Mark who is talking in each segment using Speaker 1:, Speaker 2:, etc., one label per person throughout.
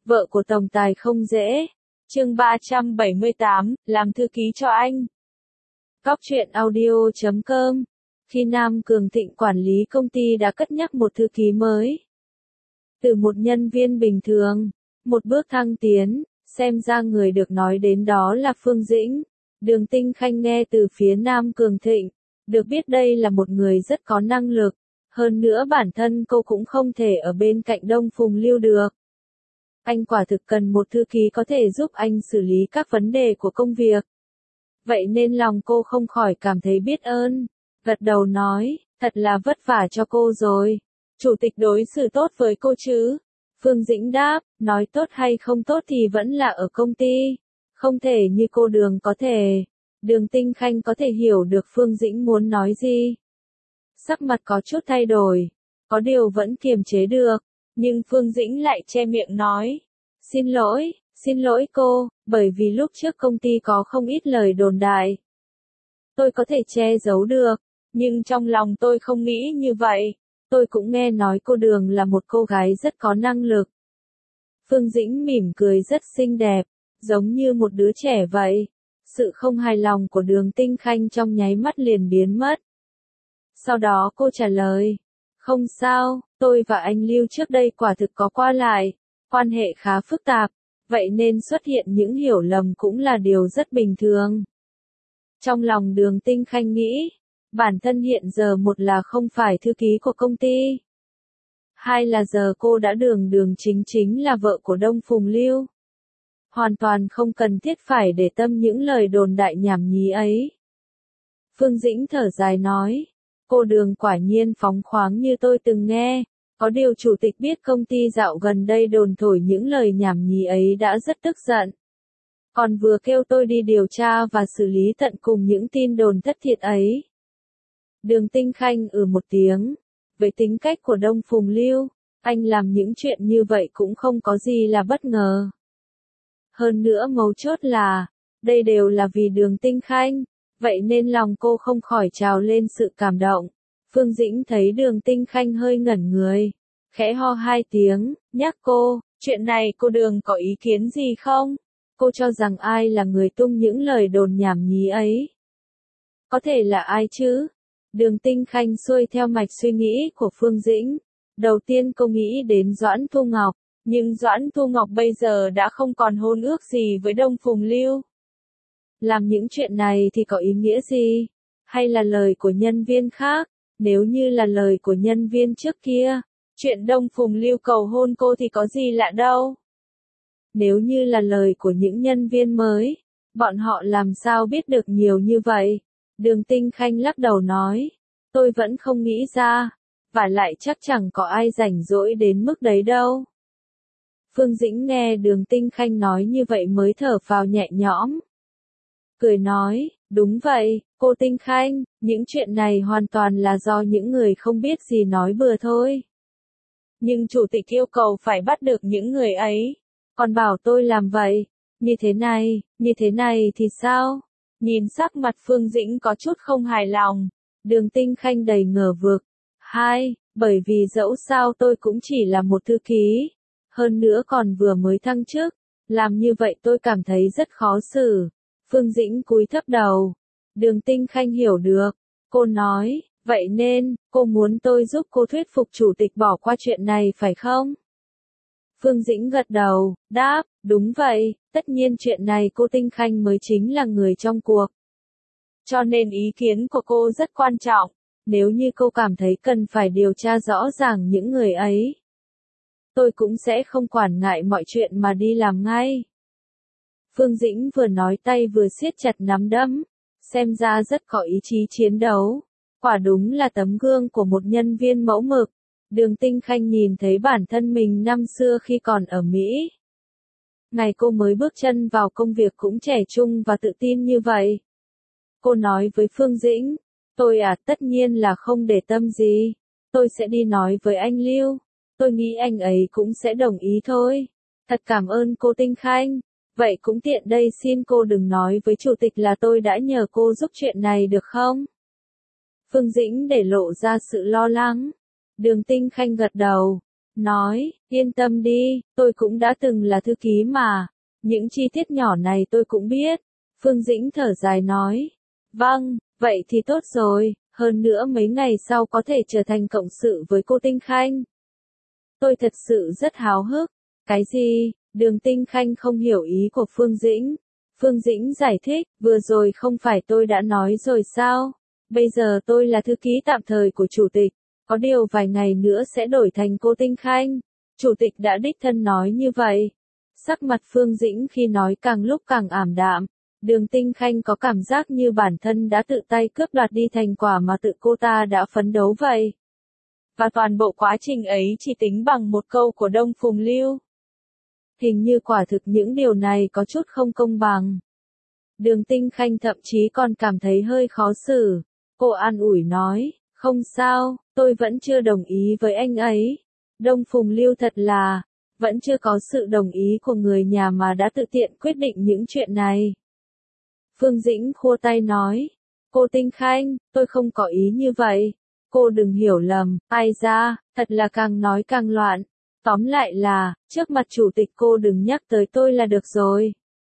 Speaker 1: Vợ của tổng tài không dễ. Chương 378, làm thư ký cho anh. Góc truyện audio.com. Khi Nam Cường Thịnh quản lý công ty đã cất nhắc một thư ký mới. Từ một nhân viên bình thường, một bước thăng tiến, xem ra người được nói đến đó là Phương Dĩnh. Đường Tinh Khanh nghe từ phía Nam Cường Thịnh, được biết đây là một người rất có năng lực, hơn nữa bản thân cô cũng không thể ở bên cạnh Đông Phùng Lưu được. Anh quả thực cần một thư ký có thể giúp anh xử lý các vấn đề của công việc. Vậy nên lòng cô không khỏi cảm thấy biết ơn, gật đầu nói, thật là vất vả cho cô rồi. Chủ tịch đối xử tốt với cô chứ? Phương Dĩnh đáp, nói tốt hay không tốt thì vẫn là ở công ty, không thể như cô Đường có thể. Đường Tinh Khanh có thể hiểu được Phương Dĩnh muốn nói gì. Sắc mặt có chút thay đổi, có điều vẫn kiềm chế được, nhưng Phương Dĩnh lại che miệng nói, xin lỗi cô, bởi vì lúc trước công ty có không ít lời đồn đại. Tôi có thể che giấu được, nhưng trong lòng tôi không nghĩ như vậy. Tôi cũng nghe nói cô Đường là một cô gái rất có năng lực. Phương Dĩnh mỉm cười rất xinh đẹp, giống như một đứa trẻ vậy. Sự không hài lòng của Đường Tinh Khanh trong nháy mắt liền biến mất. Sau đó cô trả lời, không sao, tôi và anh Lưu trước đây quả thực có qua lại, quan hệ khá phức tạp, vậy nên xuất hiện những hiểu lầm cũng là điều rất bình thường. Trong lòng Đường Tinh Khanh nghĩ, bản thân hiện giờ một là không phải thư ký của công ty, hai là giờ cô đã đường chính là vợ của Đông Phùng Lưu. Hoàn toàn không cần thiết phải để tâm những lời đồn đại nhảm nhí ấy. Phương Dĩnh thở dài nói, cô Đường quả nhiên phóng khoáng như tôi từng nghe, có điều chủ tịch biết công ty dạo gần đây đồn thổi những lời nhảm nhí ấy đã rất tức giận. Còn vừa kêu tôi đi điều tra và xử lý tận cùng những tin đồn thất thiệt ấy. Đường Tinh Khanh một tiếng, với tính cách của Đông Phùng Lưu, anh làm những chuyện như vậy cũng không có gì là bất ngờ. Hơn nữa mấu chốt là, đây đều là vì Đường Tinh Khanh, vậy nên lòng cô không khỏi trào lên sự cảm động. Phương Dĩnh thấy Đường Tinh Khanh hơi ngẩn người, khẽ ho hai tiếng, nhắc cô, chuyện này cô Đường có ý kiến gì không? Cô cho rằng ai là người tung những lời đồn nhảm nhí ấy? Có thể là ai chứ? Đường Tinh Khanh xuôi theo mạch suy nghĩ của Phương Dĩnh. Đầu tiên cô nghĩ đến Doãn Thu Ngọc, nhưng Doãn Thu Ngọc bây giờ đã không còn hôn ước gì với Đông Phùng Lưu. Làm những chuyện này thì có ý nghĩa gì? Hay là lời của nhân viên khác? Nếu như là lời của nhân viên trước kia, chuyện Đông Phùng Lưu cầu hôn cô thì có gì lạ đâu. Nếu như là lời của những nhân viên mới, bọn họ làm sao biết được nhiều như vậy? Đường Tinh Khanh lắc đầu nói, tôi vẫn không nghĩ ra, và lại chắc chẳng có ai rảnh rỗi đến mức đấy đâu. Phương Dĩnh nghe Đường Tinh Khanh nói như vậy mới thở phào nhẹ nhõm. Cười nói, đúng vậy, cô Tinh Khanh, những chuyện này hoàn toàn là do những người không biết gì nói bừa thôi. Nhưng chủ tịch yêu cầu phải bắt được những người ấy, còn bảo tôi làm vậy, như thế này thì sao? Nhìn sắc mặt Phương Dĩnh có chút không hài lòng, Đường Tinh Khanh đầy ngờ vực. Bởi vì dẫu sao tôi cũng chỉ là một thư ký, hơn nữa còn vừa mới thăng chức, làm như vậy tôi cảm thấy rất khó xử. Phương Dĩnh cúi thấp đầu. Đường Tinh Khanh hiểu được. Cô nói, vậy nên, cô muốn tôi giúp cô thuyết phục chủ tịch bỏ qua chuyện này phải không? Phương Dĩnh gật đầu, đáp, đúng vậy, tất nhiên chuyện này cô Tinh Khanh mới chính là người trong cuộc. Cho nên ý kiến của cô rất quan trọng, nếu như cô cảm thấy cần phải điều tra rõ ràng những người ấy. Tôi cũng sẽ không quản ngại mọi chuyện mà đi làm ngay. Phương Dĩnh vừa nói tay vừa siết chặt nắm đấm, xem ra rất có ý chí chiến đấu. Quả đúng là tấm gương của một nhân viên mẫu mực. Đường Tinh Khanh nhìn thấy bản thân mình năm xưa khi còn ở Mỹ. Ngày cô mới bước chân vào công việc cũng trẻ trung và tự tin như vậy. Cô nói với Phương Dĩnh, tôi tất nhiên là không để tâm gì. Tôi sẽ đi nói với anh Lưu. Tôi nghĩ anh ấy cũng sẽ đồng ý thôi. Thật cảm ơn cô Tinh Khanh. Vậy cũng tiện đây xin cô đừng nói với chủ tịch là tôi đã nhờ cô giúp chuyện này được không? Phương Dĩnh để lộ ra sự lo lắng. Đường Tinh Khanh gật đầu. nói, yên tâm đi, tôi cũng đã từng là thư ký mà, những chi tiết nhỏ này tôi cũng biết. Phương Dĩnh thở dài nói, vâng, vậy thì tốt rồi, hơn nữa mấy ngày sau có thể trở thành cộng sự với cô Tinh Khanh. Tôi thật sự rất háo hức. Cái gì? Đường Tinh Khanh không hiểu ý của Phương Dĩnh. Phương Dĩnh giải thích, vừa rồi không phải tôi đã nói rồi sao? Bây giờ tôi là thư ký tạm thời của chủ tịch, có điều vài ngày nữa sẽ đổi thành cô Tinh Khanh. Chủ tịch đã đích thân nói như vậy. Sắc mặt Phương Dĩnh khi nói càng lúc càng ảm đạm. Đường Tinh Khanh có cảm giác như bản thân đã tự tay cướp đoạt đi thành quả mà tự cô ta đã phấn đấu vậy. Và toàn bộ quá trình ấy chỉ tính bằng một câu của Đông Phùng Lưu. Hình như quả thực những điều này có chút không công bằng. Đường Tinh Khanh thậm chí còn cảm thấy hơi khó xử. Cô an ủi nói, không sao, tôi vẫn chưa đồng ý với anh ấy. Đông Phùng Lưu thật là, vẫn chưa có sự đồng ý của người nhà mà đã tự tiện quyết định những chuyện này. Phương Dĩnh khua tay nói, cô Tinh Khanh, tôi không có ý như vậy. Cô đừng hiểu lầm, ai ra, thật là càng nói càng loạn. Tóm lại là, trước mặt chủ tịch cô đừng nhắc tới tôi là được rồi.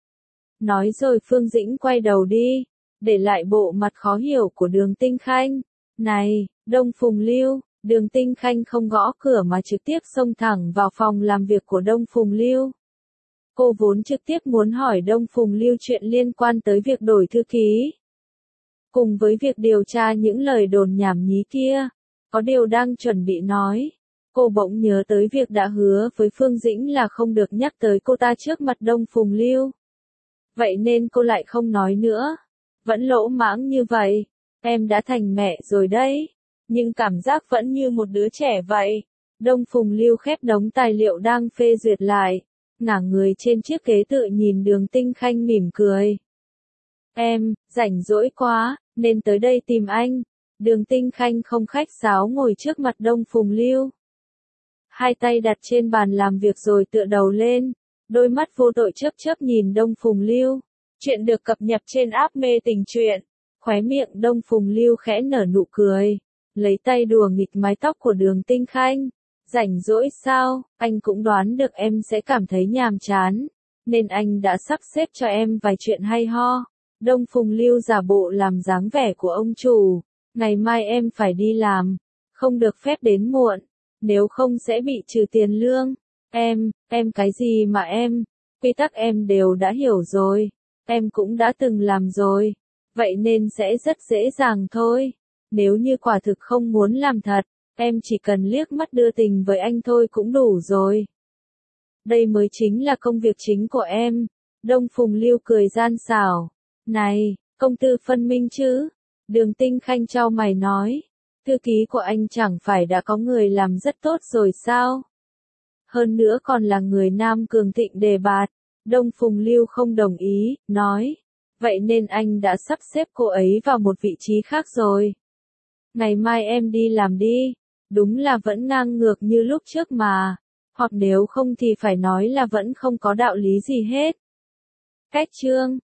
Speaker 1: Nói rồi Phương Dĩnh quay đầu đi, để lại bộ mặt khó hiểu của Đường Tinh Khanh. Này, Đông Phùng Lưu, Đường Tinh Khanh không gõ cửa mà trực tiếp xông thẳng vào phòng làm việc của Đông Phùng Lưu. Cô vốn trực tiếp muốn hỏi Đông Phùng Lưu chuyện liên quan tới việc đổi thư ký. Cùng với việc điều tra những lời đồn nhảm nhí kia, có điều đang chuẩn bị nói. Cô bỗng nhớ tới việc đã hứa với Phương Dĩnh là không được nhắc tới cô ta trước mặt Đông Phùng Lưu. Vậy nên cô lại không nói nữa. Vẫn lỗ mãng như vậy. Em đã thành mẹ rồi đấy. Nhưng cảm giác vẫn như một đứa trẻ vậy. Đông Phùng Lưu khép đống tài liệu đang phê duyệt lại. Ngả người trên chiếc ghế tự nhìn Đường Tinh Khanh mỉm cười. Em, rảnh rỗi quá, nên tới đây tìm anh. Đường Tinh Khanh không khách sáo ngồi trước mặt Đông Phùng Lưu. Hai tay đặt trên bàn làm việc rồi tựa đầu lên. Đôi mắt vô tội chớp chớp nhìn Đông Phùng Lưu. Chuyện được cập nhật trên app Mê Tình Truyện. Khóe miệng Đông Phùng Lưu khẽ nở nụ cười. Lấy tay đùa nghịch mái tóc của Đường Tinh Khanh. Rảnh rỗi sao, anh cũng đoán được em sẽ cảm thấy nhàm chán. Nên anh đã sắp xếp cho em vài chuyện hay ho. Đông Phùng Lưu giả bộ làm dáng vẻ của ông chủ. Ngày mai em phải đi làm. Không được phép đến muộn. Nếu không sẽ bị trừ tiền lương. Em cái gì mà em? Quy tắc em đều đã hiểu rồi. Em cũng đã từng làm rồi. Vậy nên sẽ rất dễ dàng thôi. Nếu như quả thực không muốn làm thật, em chỉ cần liếc mắt đưa tình với anh thôi cũng đủ rồi. Đây mới chính là công việc chính của em. Đông Phùng Lưu cười gian xảo. Này, công tư phân minh chứ? Đường Tinh Khanh chau mày nói. Thư ký của anh chẳng phải đã có người làm rất tốt rồi sao? Hơn nữa còn là người nam cường thịnh đề bạt. Đông Phùng Lưu không đồng ý, nói. Vậy nên anh đã sắp xếp cô ấy vào một vị trí khác rồi. Ngày mai em đi làm đi. Đúng là vẫn ngang ngược như lúc trước mà. Hoặc nếu không thì phải nói là vẫn không có đạo lý gì hết. Kết chương.